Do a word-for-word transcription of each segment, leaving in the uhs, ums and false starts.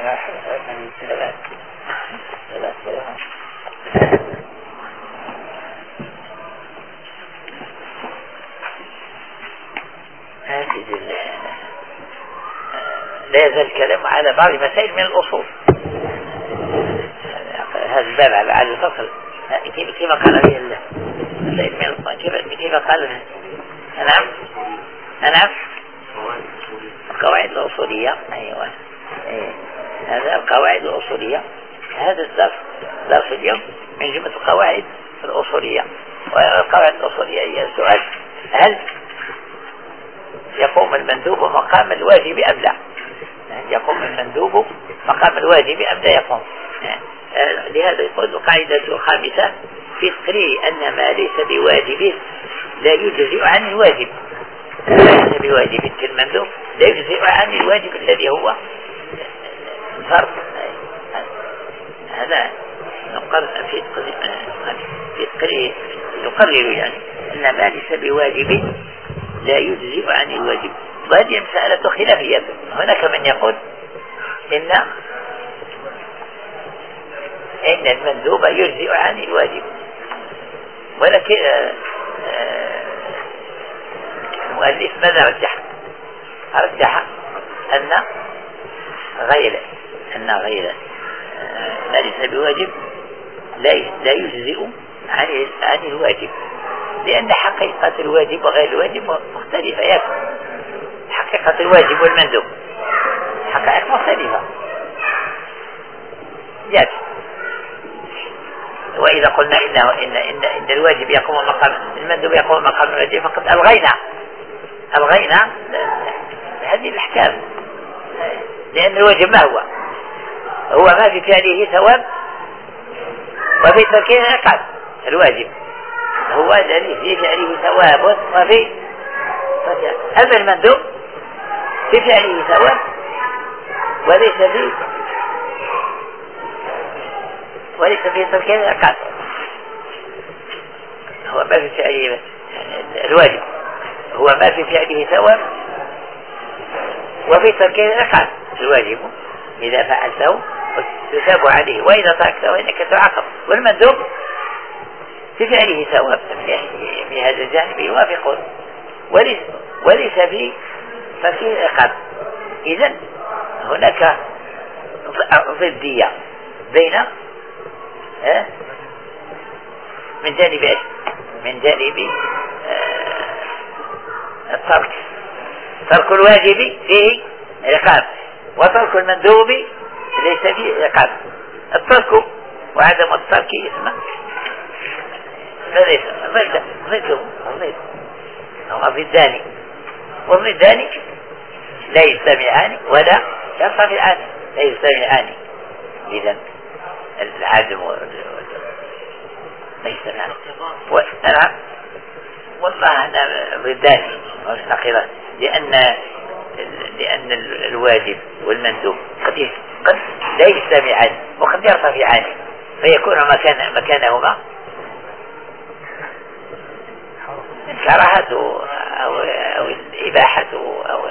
ثلاث ثلاث لا يزال الكلام على بعض مسائل من الأصول. هذا الباب على الفصل كيف قال به الله مسائل من الأصول كيف قال. نعم نعم القواعد الأصولية. أيوة أيه. هذا القواعد الأصولية. هذا الدرس درس اليوم من جملة القواعد الأصولية. والقواعد الأصولية هي السؤال: هل يقوم المندوب مقام الواجب أم لا؟ يقوم المندوب مقام الواجب أم لا يقوم؟ لهذا يقول القاعدة الخامسة: في تقرير أن ما ليس بواجب لا يجزئ عن الواجب. ليس بواجب المندوب لا يجزئ عن الواجب الذي هو الفرض. هذا نقرر في في تقرير يقرر يعني أن ما ليس بواجب لا يجزئ عن الواجب. وهذه مسألة خلافية. هناك من يقول إن إن المندوب يجزئ عن الواجب، ولكن المؤلف ماذا رجح؟ رجح أن غير أن غير ما ليس بواجب لا لا يجزئ عن عن الواجب، لأن حقيقة الواجب وغير الواجب مختلفة. يكفي حقيقة الواجب والمندوب حقائق مختلفة. يكفي. وإذا قلنا إنه إن إن إن الواجب يقوم مقام المندوب يقوم مقام الواجب فقد ألغينا ألغينا هذه الأحكام، لأن الواجب ما هو؟ هو ما في فعله ثواب وفي تركه عقاب. الواجب هو الذي في فعله ثواب وفي أما المندوب في فعله ثواب وليس في وليس في تركه عقاب. هو ما في فعله الواجب هو ما في فعله ثواب وفي تركه عقاب. الواجب إذا فعلته تثاب عليه وإذا تركته إنك تعاقب. والمندوب في فعله ثواب في هذا الجانب يوافقون وليس وليس في ففيه عقاب. إذن هناك ضدية بين من جانب ايش؟ من جانب الترك. ترك الواجب فيه عقاب وترك المندوب ليس فيه عقاب. الترك وعدم الترك اسمه ليس ضده ضده ضده هو ضدان، والضدان لا يجتمعان ولا يرتفعان. لا يجتمعان. إذن العدم لا يجتمعان. نعم والله أنا ضدان مش نقيضان، لأن لأن الواجب والمندوب قد قد لا يجتمعان وقد يرتفعان فيكون مكان مكانهما الكراهة أو أو الإباحة أو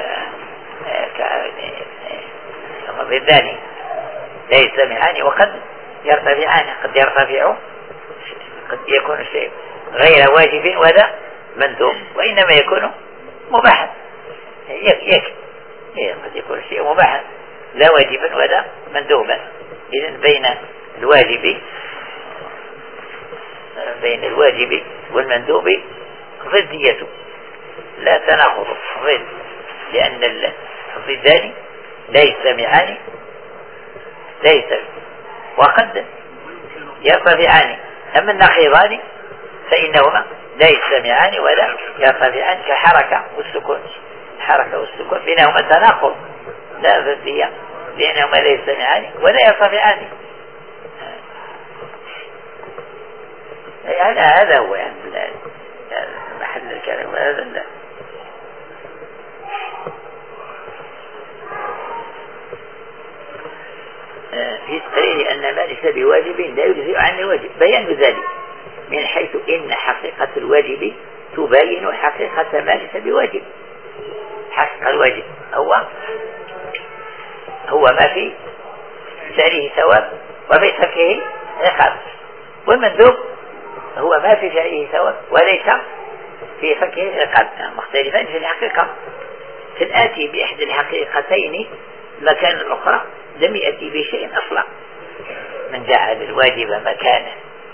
ضدان لا يجتمعان وقد يرتفعان. قد يرتفع قد يكون الشيء غير واجب ولا مندوب وإنما يكون مباحا. يك قد يكون الشيء مباحا لا واجبا ولا مندوبا. إذن بين الواجب بين الواجب والمندوب ضدية لا تناقض ضد، لأن الضدان لا يجتمعان لا يجتمع وقد يرتفعان. أما النقيضان فإنهما لا يجتمعان ولا يرتفعان كحركة والسكون. الحركة والسكون بينهما تناقض لا ضدية، لأنهما لا يجتمعان ولا يرتفعان. هذا هذا هو يعني محل الكلام. وهذا لا في تقرير أن ما ليس بواجب لا يجزئ عن الواجب. بيان ذلك من حيث إن حقيقة الواجب تبين حقيقة ما ليس بواجب. حقيقة الواجب هو هو ما في فعله ثواب وفي تركه عقاب، والمندوب هو ما في فعله ثواب وليس في تركه عقاب، مختلفان في الحقيقة. في الآتي بإحدى الحقيقتين مكان الأخرى لم يأتي بشيء أصلا. من جعل الواجب مكانا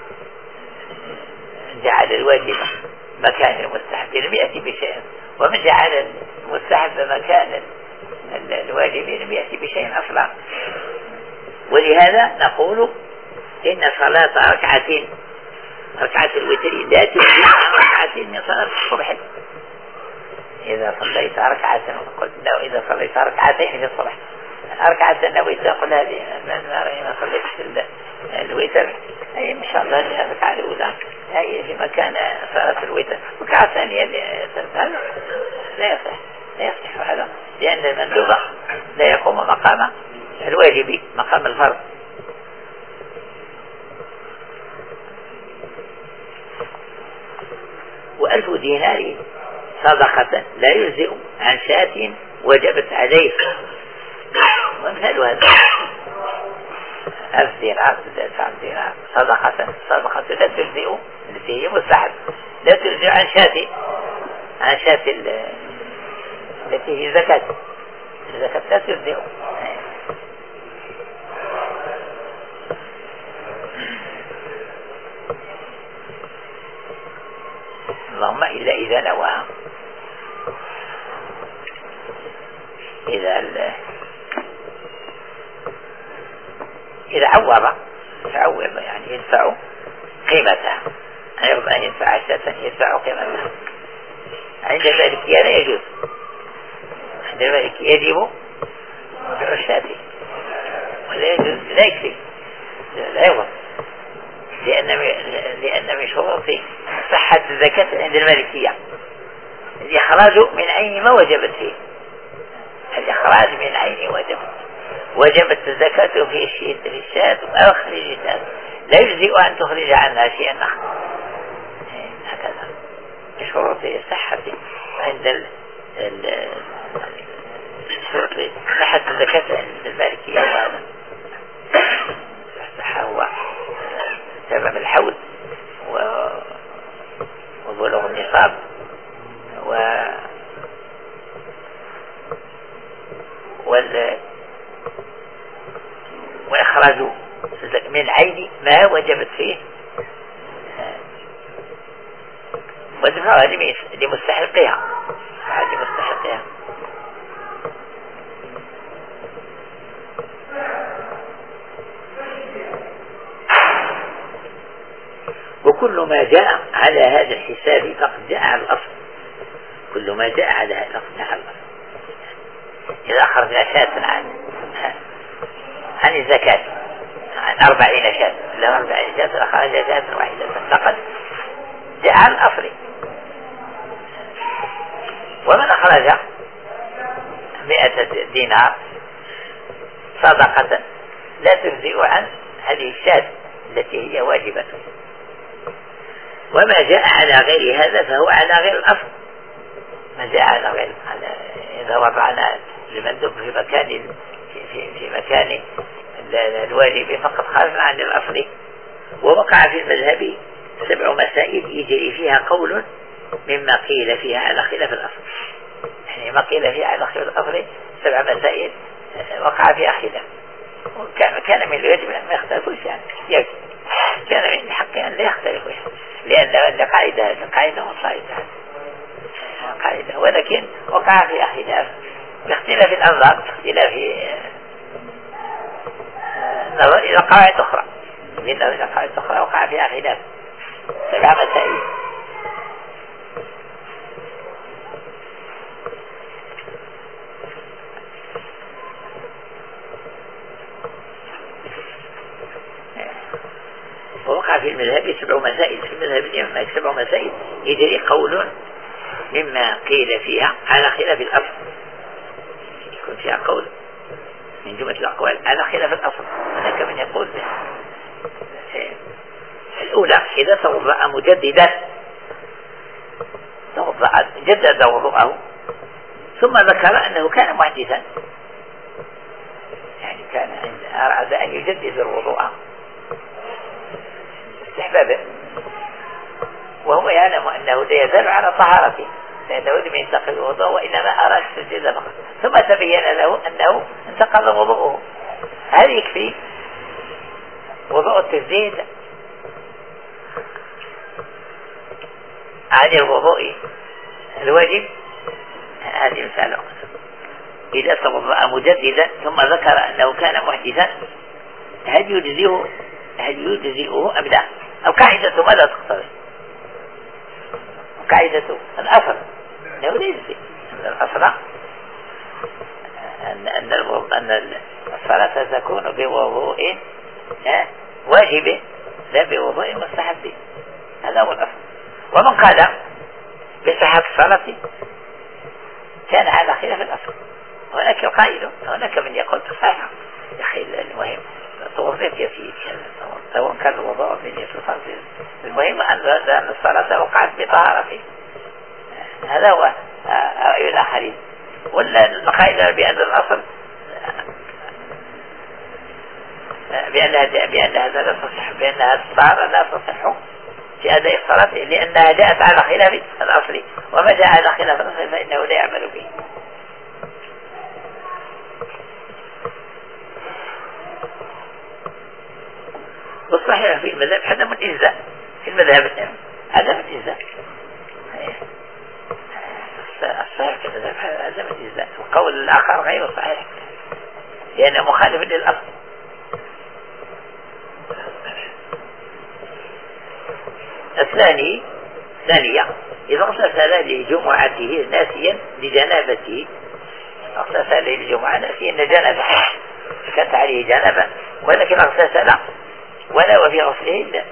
جعل الواجب مكان المستحب لم يأتي بشيء، ومن جعل المستحب مكان الواجب لم يأتي بشيء أصلا. ولهذا نقول إن صلاة ركعتين ركعة الوتر لا تجزئ عن ركعتين من صلاة الصبح. إذا صليت ركعة قلت له إذا صليت ركعتين في الصبح ركعة النويت تقول هذه ما صليت الوتر أي إن شاء الله الركعة الأولى هي في مكان صلاة الوتر، ركعة ثانية لا يصح لا يصح هذا، لأن المندوب لا يقوم مقام الواجب مقام الفرض. وألف دينار صدقة لا يجزئ عن شاة وجبت عليه. ومثال هذا ألف دينار دينار صدقة صدقة لا تجزئ التي هي مستحب، لا تجزئ عن شاة عن شاة التي هي زكاة الزكاة لا تجزئ. اللهم إلا إذا نوى إذا إذا عوض عوض يعني يدفع قيمتها، غير ما يدفع شاة يدفع قيمتها. عند ذلك لا يجوز، عند ذلك يجب دفع الشاة ولا يجوز لا يكفي لا يوضع، لأن لأن من شروط صحة الزكاة عند المالكية الإخراج من عين ما وجبت فيه، الإخراج من عين وجبت وجبت الزكاة في الشاة أو خرج الشاة لا يجزئ أن تخرج عنها شيئا آخر. هكذا شروط صحة عند ال ال شروط صحة الزكاة عند المالكية، وهذا هو سبب الحول وبلوغ النصاب و وال وإخراج من عين ما وجبت فيه ودفعها لمستحقها لمستحقها. وكل ما جاء على هذا الحساب فقد جاء على الأصل، كل ما جاء على هذا الأصل جاء على الأصل. إذا أخرجنا شاة عن عن الزكاة عن أربعين شاة لا أربعين شاة أخرج شاة واحدة فقد جاء على الأصل. ومن أخرج مئة دينار صدقة لا تجزئ عن هذه الشاة التي هي واجبة. وما جاء على غير هذا فهو على غير الأصل. ما جاء على غير على إذا وضعنا المندوب في مكان في, في مكان الواجب فقد خرجنا عن الأصل. ووقع في المذهب سبع مسائل يجري فيها قول مما قيل فيها على خلاف الأصل، يعني ما قيل فيها على خلاف الأصل سبع مسائل وقع فيها خلاف، وكان كان من الواجب أن ما يختلفوش، يعني كان من الحق أن لا يختلفوا، لأن القاعدة القاعدة مصايدة قاعدة، ولكن وقع فيها خلاف باختلاف الأنظار باختلاف النظر إلى قواعد أخرى، بالنظر إلى قواعد أخرى وقع فيها خلاف سبع مسائل. ووقع في المذهب سبع مسائل، في المذهب الإمام سبع مسائل يجري قول مما قيل فيها على خلاف الأصل، يكون فيها قول من جملة الأقوال على خلاف الأصل. هناك من يقول الأولى إذا توضأ مجددا توضأ جدد وضوءه ثم ذكر أنه كان محدثا، يعني كان عند أراد أن يجدد الوضوء استحبابه وهو يعلم أنه لا يزال على طهارته لأنه لم ينتقل الوضوء وإنما أراد التجديد فقط ثم تبين له أنه انتقل وضوءه هل يكفي وضوء التجديد عن الوضوء الواجب؟ هذه مسألة. إذا توضأ مجددا ثم ذكر أنه كان محدثا هل يجزئه هل يجزئه أم لا؟ القاعدة ماذا تقتضي؟ القاعدة الأصل أنه لا يجزئ. الأصل أن أن أن الصلاة تكون بوضوء واجب لا بوضوء مستحب. هذا هو الأصل. ومن قال بصحة الصلاة كان على خلاف الأصل. هناك القائل هناك من يقول تصحيح يا أخي المهم توضيت يا سيدي سواء كان الوضوء من يتصل. المهم أن الصلاة وقعت بطهارة. هذا هو رأي الآخرين. ولا القائل بأن الأصل بأن بأن هذا لا تصح بأن هذه الطهارة لا تصح في أداء الصلاة لأنها جاءت على خلاف الأصل وما جاء على خلاف الأصل فإنه لا يعمل به. والصحيح في المذهب عدم الإجزاء في المذهب عدم الإجزاء الصحيح في المذهب عدم الإجزاء والقول الآخر غير صحيح لأنه مخالف للأصل. الثاني ثانية إذا اغتسل لجمعته ناسيا لجنابته اغتسل لجمعة ناسيا لجنابه كانت عليه جنابة ولكن اغتسل ولا وفي غسله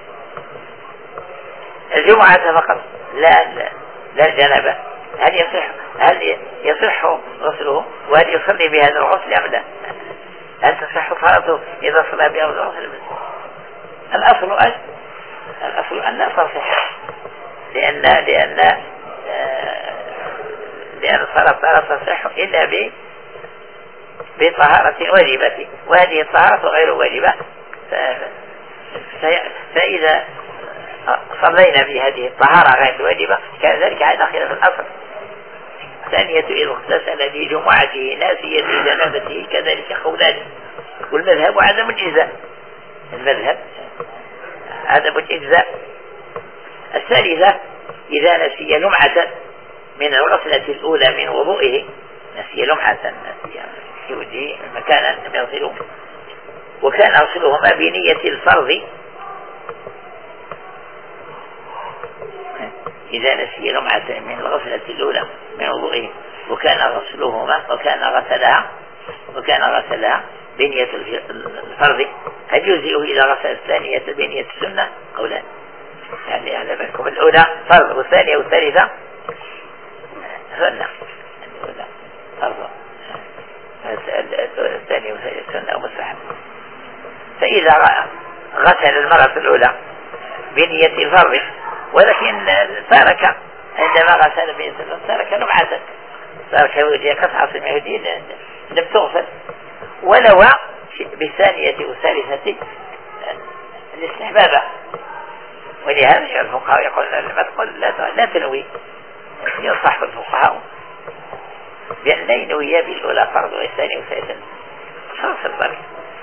الجمعة فقط لا لا الجنابة هل يصح هل يصح غسله وهل يصلي بهذا الغسل أم لا؟ هل تصح صلاته إذا صلى بهذا الغسل؟ الأصل أن الأصل أن لا تصح لأن لأن آه لأن الصلاة لا تصح إلا ب بطهارة واجبة وهذه الطهارة غير واجبة. فإذا صلينا بهذه الطهارة غير واجبة كان ذلك على خلاف الأصل. ثانية إذا اغتسل لجمعته ناسيا لجنابته كذلك قولان والمذهب عدم الإجزاء المذهب عدم الإجزاء. الثالثة إذا نسي لمعة من الغسلة الأولى من وضوئه نسي لمعة نسي في وجهه مكانا لم يغسله وكان غسلهما بنية الفرض إذا نسي لمعة من الغسلة الأولى من وضوئه وكان غسلهما وكان غسلها وكان غسلها بنية الفرض هل يجزئه إذا غسل الثانية بنية السنة أو لا؟ يعني على بالكم الأولى فرض والثانية والثالثة سنة الأولى فرض الثانية والثالثة سنة أو مستحب. فإذا غسل المرة الأولى بنية الفرض ولكن ترك عندما غسل بنية الفرض ترك لمعة ترك وجهه قطعة من يهودين لم تغسل ولو بالثانية والثالثة الاستحباب. ولهذا الفقهاء يقولون لما تقول لا لا تنوي ينصح الفقهاء بأن لا ينوي بالأولى فرض والثانية والثالثة خلاص الفرق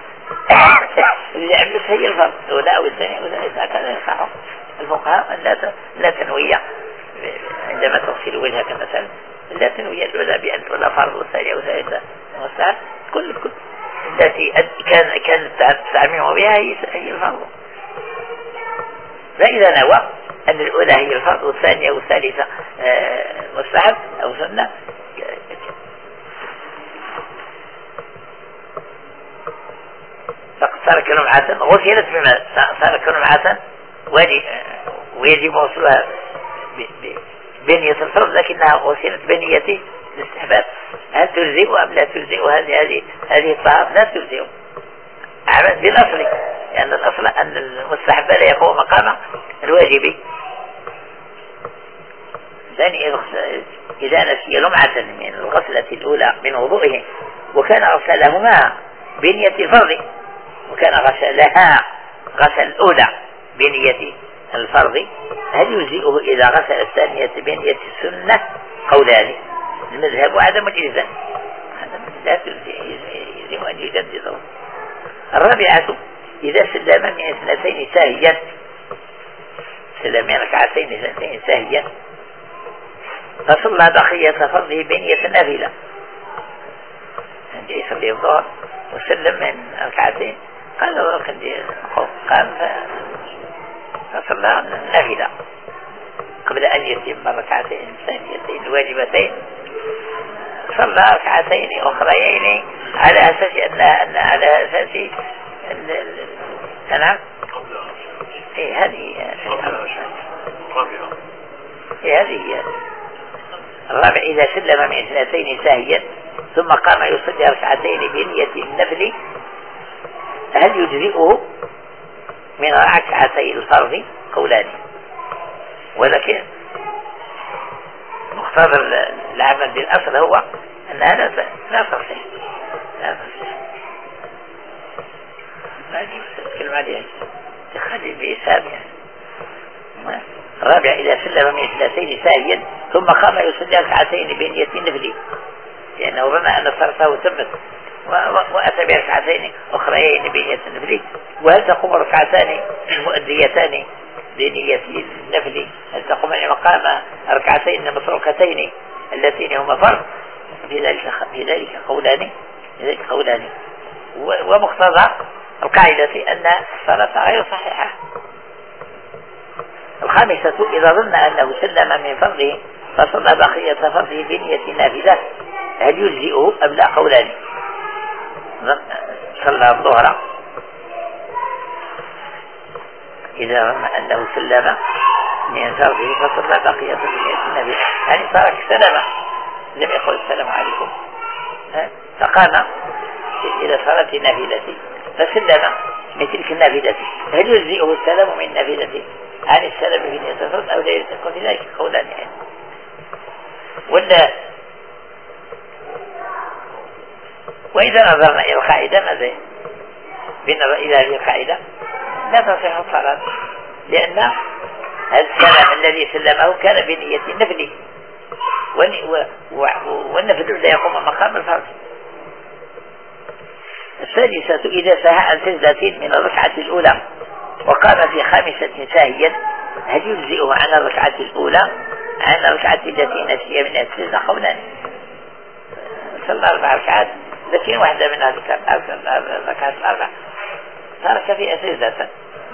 اللي عملت هي الفرض الأولى أو الثانية والثالثة هكذا ينصحهم الفقهاء أن لا لا تنوي عندما تغسل وجهك مثلا لا تنوي الأولى بأن الأولى فرض والثانية والثالثة مستحب كل كل التي كان كانت تستعمله بها هي الفرض. فإذا نوى أن الأولى هي الفرض والثانية والثالثة مستحب أو سنة فقد ترك لمعة غسلت بما ترك لمعة ويجب غسلها بنية الفرض لكنها غسلت بنية الاستحباب. هل تجزئ أم لا تجزئ هذه هذه هذه الطهارة؟ لا تجزئ أعمل بالأصل لأن الأصل أن المستحب لا يقوم مقام الواجب. ثاني إذا نسي لمعة من الغسلة الأولى من وضوئه وكان غسلهما بنية الفرض وكان غسلها غسل الأولى بنية الفرض هل يجزئه إذا غسل الثانية بنية السنة؟ قولان المذهب عدم الإلزام، لا يلزم أن يجدده. الرابعة إذا سلم من اثنتين ساهيا، سلم من ركعتين اثنتين ساهيا فصلى بقية فرضه بنية نافلة، عندي يصلي الظهر وسلم من ركعتين قال له قام فصلى نافلة قبل أن يتم الركعتين الثانيتين الواجبتين، صلى ركعتين أخريين على أساس أن أن على أساس نعم إيه هذه إيه هذه الرابع إذا سلم من اثنتين ساهيا ثم قام يصلي ركعتين بنية النفل هل يجزئه من ركعتي الفرض؟ قولان، ولكن مقتضى العمل بالأصل هو أن هذا لا تصح لا تصح ما أجيب الكلمة دي تخلي بإسهاب يعني. الرابع إذا سلم من اثنتين ساهيا ثم قام يصلي ركعتين بنية النفل لأنه ظن أن صلاته تمت وأتى بركعتين أخريين بنية النفل، وهل تقوم ركعتان مؤديتان بنية النفل؟ هل تقوم مقام ركعتين متروكتين اللتين هما فرض؟ في ذلك في ذلك قولان في ذلك قولان ومقتضى القاعدة أن الصلاة غير صحيحة. الخامسة إذا ظن أنه سلم من فرضه فصلى بقية فرضه بنية نافلة هل يجزئه أم لا؟ قولان. صلى الظهر إذا ظن أنه سلم من فرضه فصلى بقية بنية نافلة يعني ترك السلام لم يقل السلام عليكم فقام إلى صلاة نافلة فسلم من تلك النافلة هل يجزئه السلام من نافلة عن السلام في نية الفرض أو لا يلزم؟ في ذلك قولان يعني. ولا وإذا نظرنا إلى القاعدة ماذا؟ بالنظر إلى هذه القاعدة لا تصح الصلاة لأن السلام الذي سلمه كان بنية النفل والنفل لا يقوم مقام الفرض. السادسة إذا سهى عن سجدة من الركعة الأولى وقام في خامسة ساهيا هل يجزئه عن الركعة الأولى عن الركعة التي نسي من السجدة؟ قولان. صلى أربع ركعات لكن واحدة من هذه الركعات الأربع ترك فيها سجدة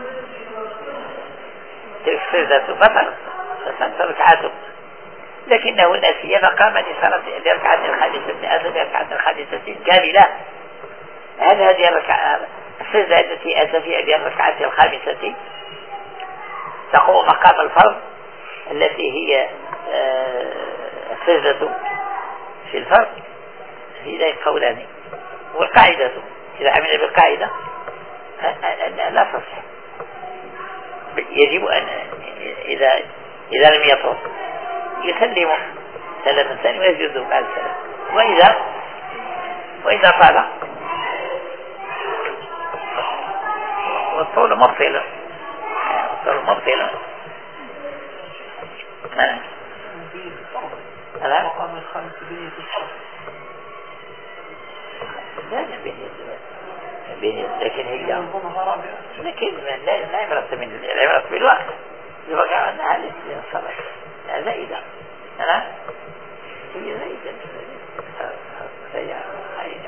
تلك السجدة بطل فصلت ركعاته لكنه نسي فقام لصلاة لركعة الخامسة أتى بركعة الخامسة كاملة. هل هذه الركعة السجدة التي أتى فيها بالركعة الخامسة تقوم مقام الفرض التي هي السجدة في الفرض؟ في ذلك قولان. والقاعدة إذا عمل بالقاعدة لا تصح، يجب أن إذا إذا لم يطرق يسلم سلام ثاني ويسجد بعد السلام، وإذا وإذا طال والطول مبطل الطول مبطل لا مقام الخامس بنية الصف لا بنية لكن هي لكن لا لا يمرت من لا يمرت بالوقت يبقى أنها للصلاة لا زائدة لا هي زائدة هي خارجة.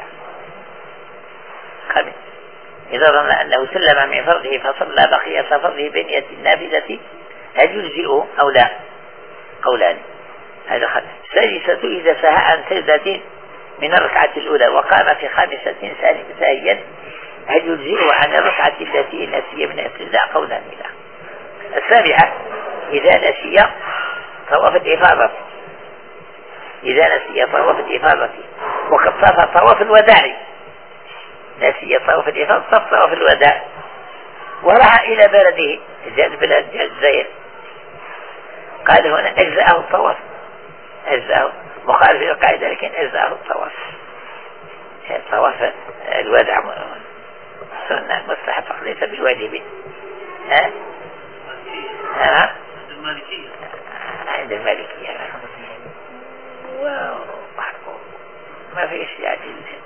خامس إذا ظن أنه سلم من فرضه فصلى بقية فرضه بنية النافلة هل يجزئه أو لا؟ قولان. هذا خامس. السادسة إذا سهى عن سجدة من الركعة الأولى وقام في خامسة ساهيا هل يجزئه عن الركعة التي نسي من السجدة؟ قولان لا. السابعة إذا نسي طواف الإفاضة إذا نسي طواف الإفاضة وقد صار طواف الوداع نسي طواف الإفاضة صف طواف الوداع وراح إلى بلده جاء البلد جاء الجزائر قال هنا أجزأه الطواف أجزأه مخالف القاعدة لكن أجزأه الطواف طواف الوداع سنة مستحب ليس بالواجب. ها ها عند المالكية ما فيش يعني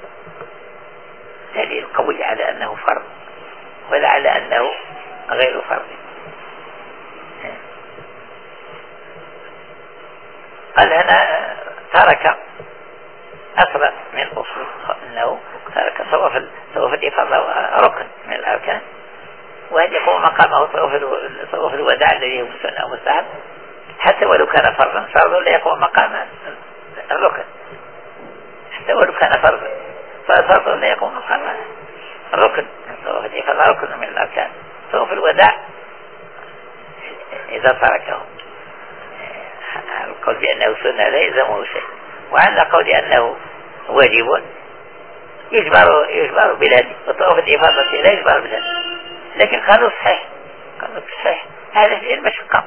دليل قوي على أنه فرض ولا على أنه غير فرض. قال هنا ترك أصلا من الأصول أنه ترك طواف طواف الإفاضة ركن من الأركان، وهل يقوم مقامه طواف الوداع الذي هو سنة مستحب حتى ولو كان فرضا. فرض لا يقوم مقام الركن حتى ولو كان فرضا، فالفرض لا يقوم مقام الركن. طواف الإفاضة ركن من الأركان، طواف الوداع إذا تركه القول بأنه سنة لا يلزمه شيء، وعند قول أنه واجب يجبر يجبر بلادي، وطواف الإفاضة لا يجبر بلادي. لكن قالوا صحيح قالوا صحيح هذا فيه المشقة.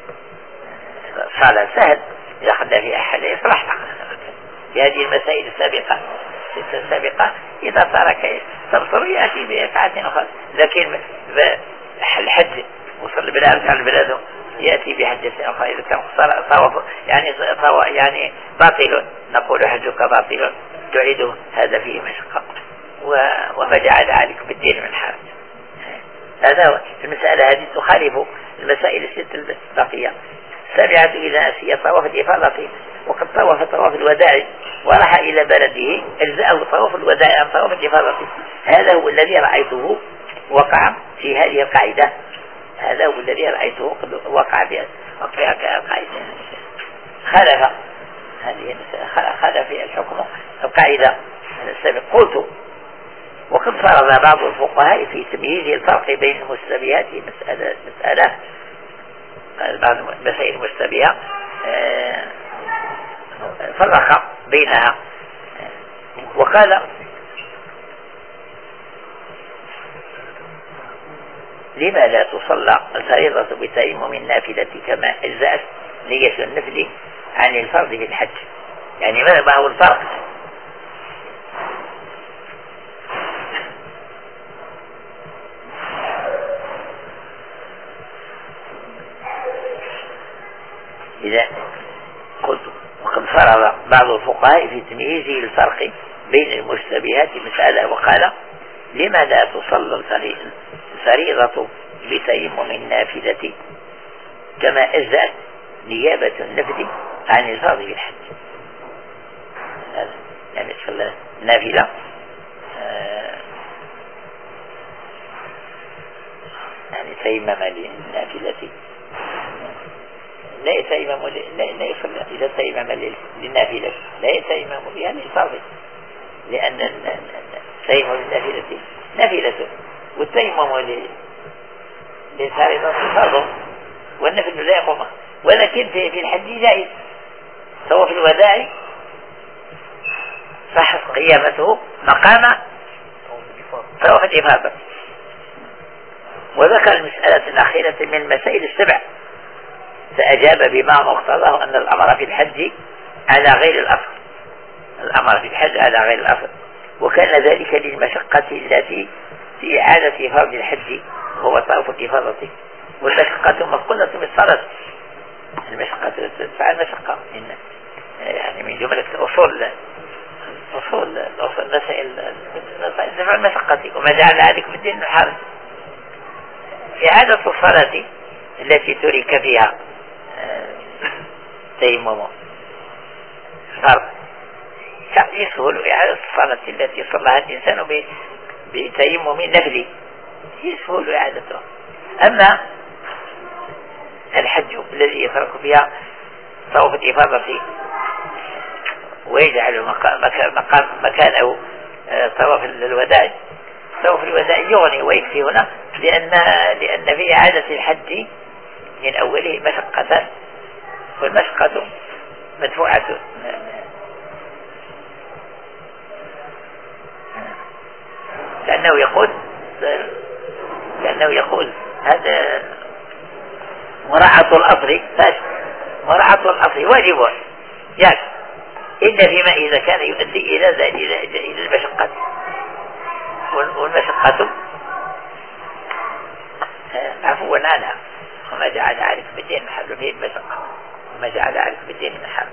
صلاة سهل إذا خد فيها أحد يصلح في هذه المسائل السابقة السابقة إذا ترك تبصر يأتي بركعة أخرى. لكن الحج وصل بلا أرجع لبلاده يأتي بحجة أخرى إذا كان طواف يعني طواف يعني باطل نقول حجك باطل تعيده، هذا فيه مشقة وما جعل عليك بالدين من حرج. هذا هو المسألة هذه تخالف المسائل الست البقية. السابعة إذا نسي طواف الإفاضة وقد طواف طواف الوداع وراح إلى بلده أجزأه طواف الوداع عن طواف الإفاضة. هذا هو الذي رأيته وقع في هذه القاعدة، هذا هو الذي رأيته قد وقع في القاعدة خالف هذه خالف في الحكم القاعدة السابق. قلت وقد فرض بعض الفقهاء في تمييز الفرق بين المشتبهات مسألة مسألة بعض المسائل المشتبهة فرق بينها وقال لما لا تصلى الفريضة بتيمم النافلة كما أجزأت نية النفل عن الفرض في الحج؟ يعني ما هو الفرق؟ إذا قلت وقد فرض بعض الفقهاء في تمييز الفرق بين المشتبهات مسألة وقال لما لا تصلى الفريضة بتيمم النافلة كما أجزأت نيابة النفل عن الفرض في الحج؟ يعني تصلى النافلة يعني تيمم للنافلة لا يتيمم لا لا يصلي إذا تيمم للنافلة لا يتيمم بها للفرض، لأن التيمم للنافلة نافلة والتيمم للفريضة فرض والنفل لا يقوم. ولكن في الحج جائز سواء في الوداع صح قيامته مقام طواف الإفاضة. وذكر المسألة الأخيرة من المسائل السبع فأجاب بما مقتضاه أن الأمر في الحج على غير الأصل، الأمر في الحج على غير الأصل، وكان ذلك للمشقة التي في إعادة فرض الحج وهو طواف الإفاضة، والمشقة مفقودة بالصلاة. المشقة تدفع المشقة يعني من جملة أصول أصول أصول مسائل دفع المشقة، وما جعل عليك في الدين الحرج. إعادة الصلاة التي ترك فيها تيمم فرض يسهل إعادة الصلاة التي صلىها الإنسان بتيمم نفلي يسهل إعادتها. أما الحج الذي يترك فيها طواف الإفاضة ويجعل مكان مكانه طواف الوداع، طواف الوداع يغني ويكفي هنا، لأن لأن في إعادة الحج من أوله مشقة، والمشقة مدفوعة. لأنه يقول لأنه يقول هذا مراعاة الأصل مراعاة الأصل واجب يعني إلا فيما إذا كان يؤدي إلى إلى إلى المشقة. والمشقة عفوا عنها، وما جعل عليك بالدين من حرج فيه المشقة، وما جعل عليك بالدين من حرج.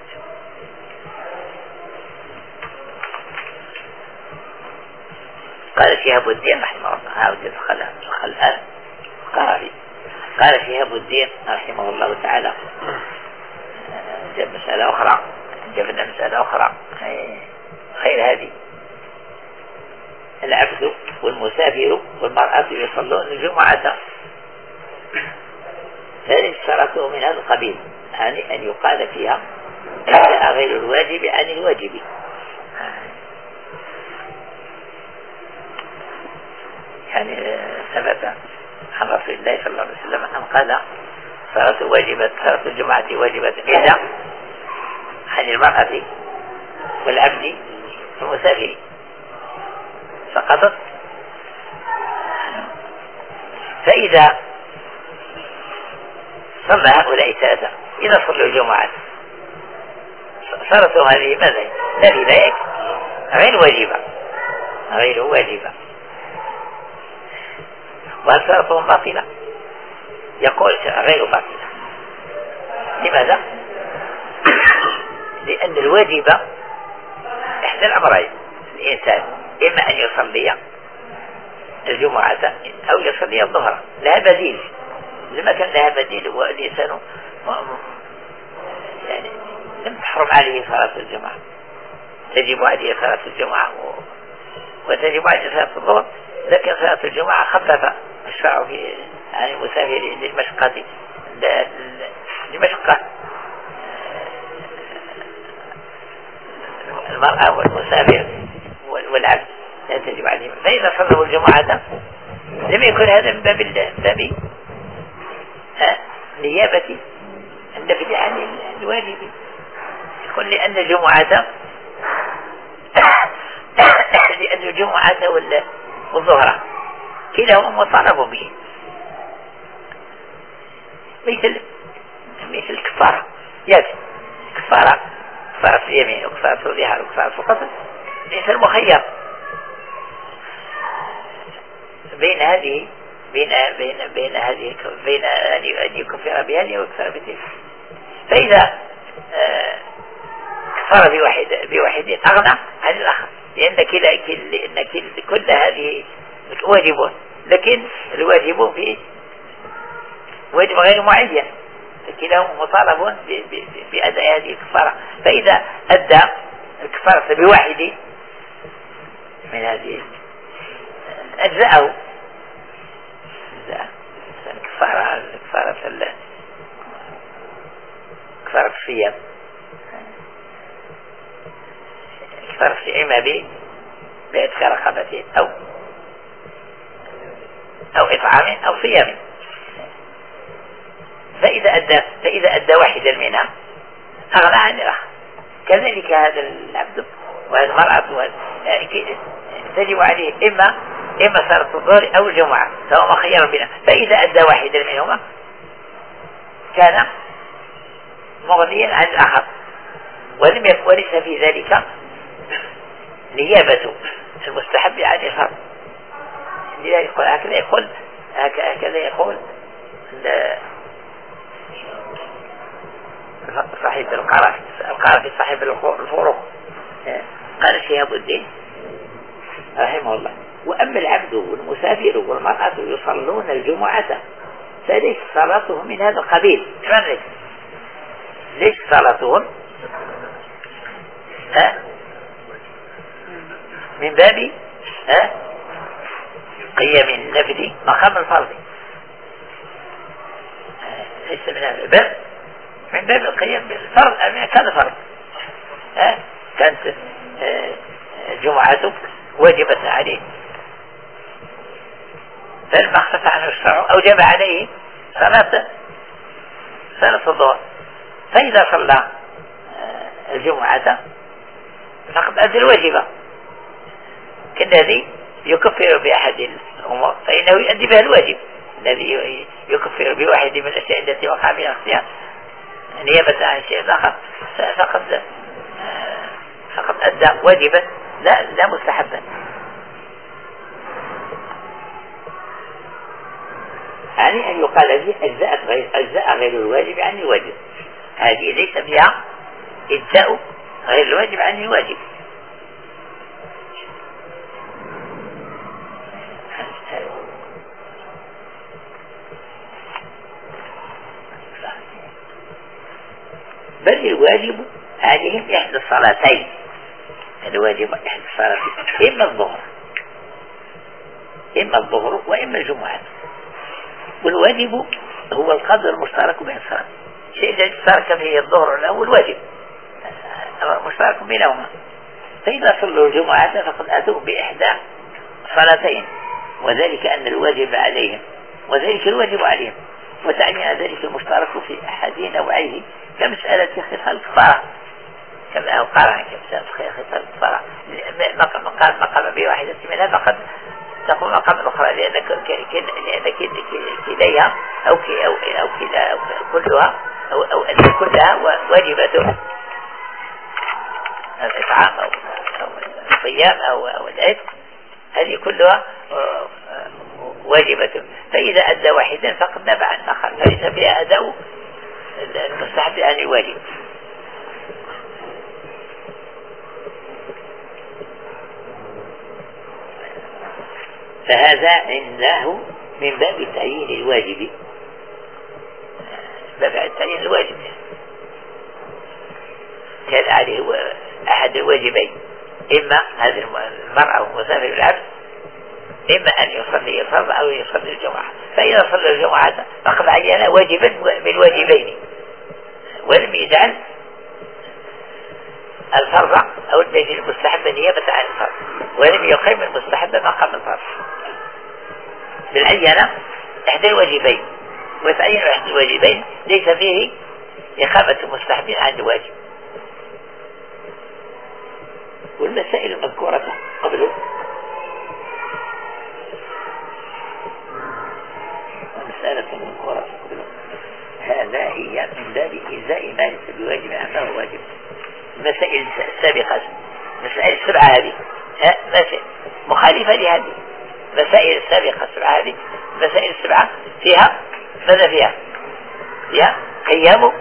قال شهاب الدين رحمه الله، هاوجد الآن قال قال شهاب الدين رحمه الله تعالى، جاب مسألة أخرى، جبنا مسألة أخرى خير هذه: العبد والمسافر والمرأة يصلون الجمعة، هذه اشترطوا من هذا القبيل، يعني أن يقال فيها جاء غير الواجب عن الواجب. يعني ثبت عن رسول الله صلى الله عليه وسلم أن قال: صلاة واجبة، صلاة الجمعة واجبة إلا عن المرأة والعبد والمسافر سقطت. فإذا صلى هؤلاء الثلاثة، إذا صلوا الجمعة صارت هذه ماذا؟ الذي غير واجبة، غير واجبة. وهل صلاتهم باطلة؟ يقول غير باطلة. لماذا؟ لأن الواجب إحدى الأمرين: الإنسان إما أن يصلي الجمعة أو يصلي الظهر، لها بديل. لما كان لها بديل والإنسان يعني لم تحرم عليه صلاة الجمعة، تجب عليه صلاة الجمعة وتجب عليه صلاة الظهر، لكن صلاة الجمعة خفف الشرع في عن المسافر للمشقة لمشقة المرأة والمسافر والعبد لا تجب عليهم. فإذا صلوا الجمعة لم يكن هذا من باب باب نيابة النفي عن الواجب، يكون لأن الجمعة لأن الجمعة والظهر كلاهما مطالب به، مثل مثل الكفارة. يجب كفارة كفارة اليمين وكفارة الظهر وكفارة القتل، الإنسان مخير بين هذه بين بين بين هذه بين أن يكفر بهذه ويكفر بتلك. فإذا كفر بواحد بواحد أغنى عن الآخر، لأن كلا لأن كل هذه واجب، لكن الواجب في واجب غير معين، فكلاهما مطالب بأداء هذه الكفارة. فإذا أدى الكفارة بواحد من هذه أجزاءه، كفارة كفارة كفارة الصيام، كفارة الصيام بإعتق رقبة أو أو إطعام أو صيام. فإذا أدى فإذا أدى واحدا منها أغنى عن الآخر. كذلك هذا العبد وهذه المرأة تجب عليه إما إما صلاة الظهر أو الجمعة، فهو مخير بنا. فإذا أدى واحدا منهما كان مغنيا عن الآخر، ولم وليس في ذلك نيابة المستحب عن الفرض. لذلك يقول هكذا يقول هكذا يقول صاحب القرافي القرافي صاحب الفروق. قال شهاب الدين رحمه الله: وأما العبد والمسافر والمرأة يصلون الجمعة فليس صلاتهم من هذا القبيل. ليش ليش صلاتهم ها من باب ها قيام النفل مقام الفرض، ليس من هذا الباب من باب القيام بالفرض. كان فرض ها كانت جمعة واجبة عليه، فلما اخفف عنه الشرع أوجب عليه صلاة صلاة الظهر. فإذا صلى الجمعة فقد أدى الواجبة كالذي يكفر بأحد الأمور، فإنه يؤدي بها الواجب الذي يكفر بواحد من الأشياء التي وقع فيها اختيار نيابة عن شيء آخر، فقد فقد أدى واجبا لا لا مستحبا. يعني أن يقال فيه أجزاء غير, أجزاء غير الواجب عن الواجب، هذه ليس فيها إجزاء غير الواجب عن الواجب. بل الواجب عليهم إحدى الصلاتين، الواجب إحدى الصلاتين، إما الظهر إما الظهر وإما الجمعة. والواجب هو القدر المشترك بين الصلاة، شيء الذي اشترك فيه الظهر الأول واجب مشترك بينهما، فإذا صلوا الجمعة فقد أتوا بإحدى صلاتين، وذلك أن الواجب عليهم وذلك الواجب عليهم، وتعني ذلك المشترك في أحد نوعيه كمسألة ختان الكفارة كما قال كمسألة ختان الكفارة مقام بواحدة منها فقد تقوم مقام الأخرى، لأن لأن كليها أو كي أو أو كلا أو كلها أو أو كلها واجبة، الإطعام أو الصيام أو أو العتق هذه كلها واجبة، فإذا أدى واحدا فقد نبع عن الآخر، فليس فيها أداء المستحب عن الواجب. فهذا عنده من باب تعيين الواجب، باب تعيين الواجب كان عليه أحد الواجبين، إما هذه المرأة والمسافر العبد إما أن يصلي الفرض أو يصلي الجمعة، فإذا صلى الجمعة فقد عين واجبا من واجبين ولم يجعل الفرض أو المستحب نيابة عن الفرض، ولم يقيم المستحب مقام الفرض، بل عين إحدى الواجبين، وتعين إحدى الواجبين ليس فيه إقامة المستحب عن الواجب. والمسائل المذكورة قبله المسألة المذكورة قبله هذا هي من باب إجزاء ما ليس بواجب عنه واجب. المسائل السابقة مسائل السبعة هذه مخالفة لهذه مسائل السابقة السبعة هذه مسائل السبعة فيها ماذا فيها؟ فيها قيام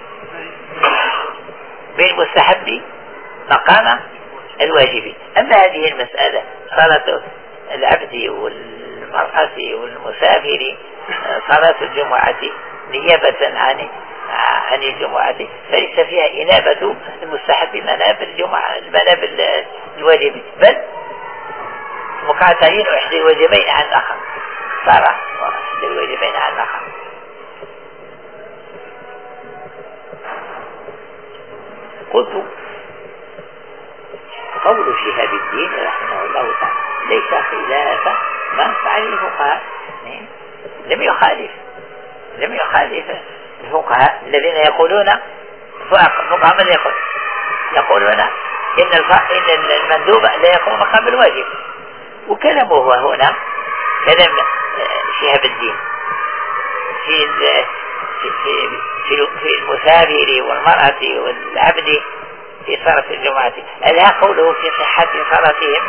بالمستحب مقام الواجب. أما هذه المسألة صلاة العبد والمرأة والمسافر صلاة الجمعة نيابة عن عن الجمعة فليس فيها إنابة المستحب مناب الجمعة مناب الواجب، بل مقاتلين إحدى الواجبين عن الآخر، صار إحدى الواجبين عن الآخر. قلت قول شهاب الدين رحمه الله تعالى ليس خلاف ما فعل الفقهاء، لم يخالف لم يخالف الفقهاء الذين يقولون الفقهاء ماذا يقول؟ يقولون إن إن المندوب لا يقوم مقام الواجب. وكلامه هنا كلام شهاب الدين في في في في المسافر والمرأة والعبد في صلاة الجمعة، ألا قوله في صحة صلاتهم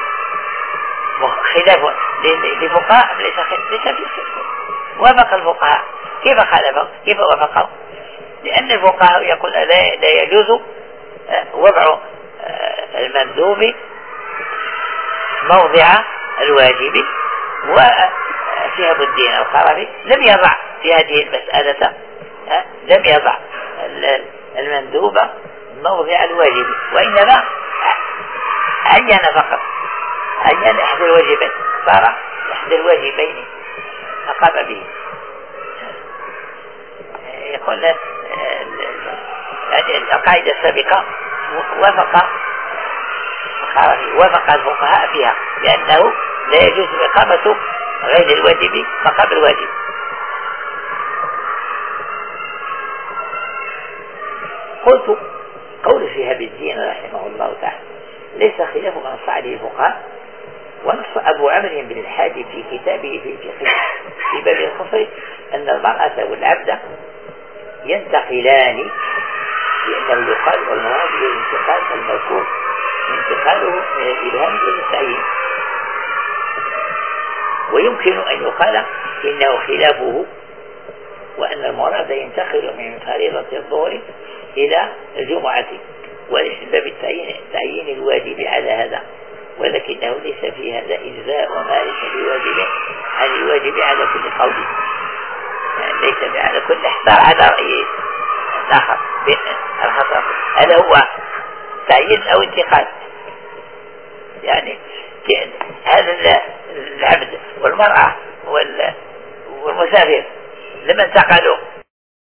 خلاف لفقهاء ليس ليس في خلاف. وافق الفقهاء، كيف خالفوا؟ كيف وافقوا؟ لأن الفقهاء يقول لا لا يجوز وضع المندوب موضع الواجب. وشهاب الدين الخرابي لم يضع في هذه المسألة لم يضع المندوب موضع الواجب، وإنما عين فقط عين إحدى الواجبين، صار إحدى الواجبين فقام به. يقول يعني القاعدة السابقة وافق وافق الفقهاء فيها لأنه لا يجوز إقامة غير الواجب مقام الواجب. قلت قول شهاب الدين رحمه الله تعالى ليس خلاف من نص عليه الفقهاء، ونص أبو عمرو بن الحادي في كتابه في الفقه في باب القصر أن المرأة والعبد ينتقلان، لأنه يقال والمراد بالانتقال المذكور انتقاله من الإبهام إلى التعيين. ويمكن أن يقال ولكنه خلافه، وأن المراد ينتقل من فريضة الظهر إلى الجمعة، وليس باب التعيين تعيين الواجب على هذا، ولكنه ليس في هذا إجزاء، وما ليس بواجب عن الواجب على كل قول، يعني ليس على كل احتار على رأي آخر الخطأ. هل هو تعيين أو انتقال؟ يعني هذا العبد والمرأة والمسافر لما انتقلوا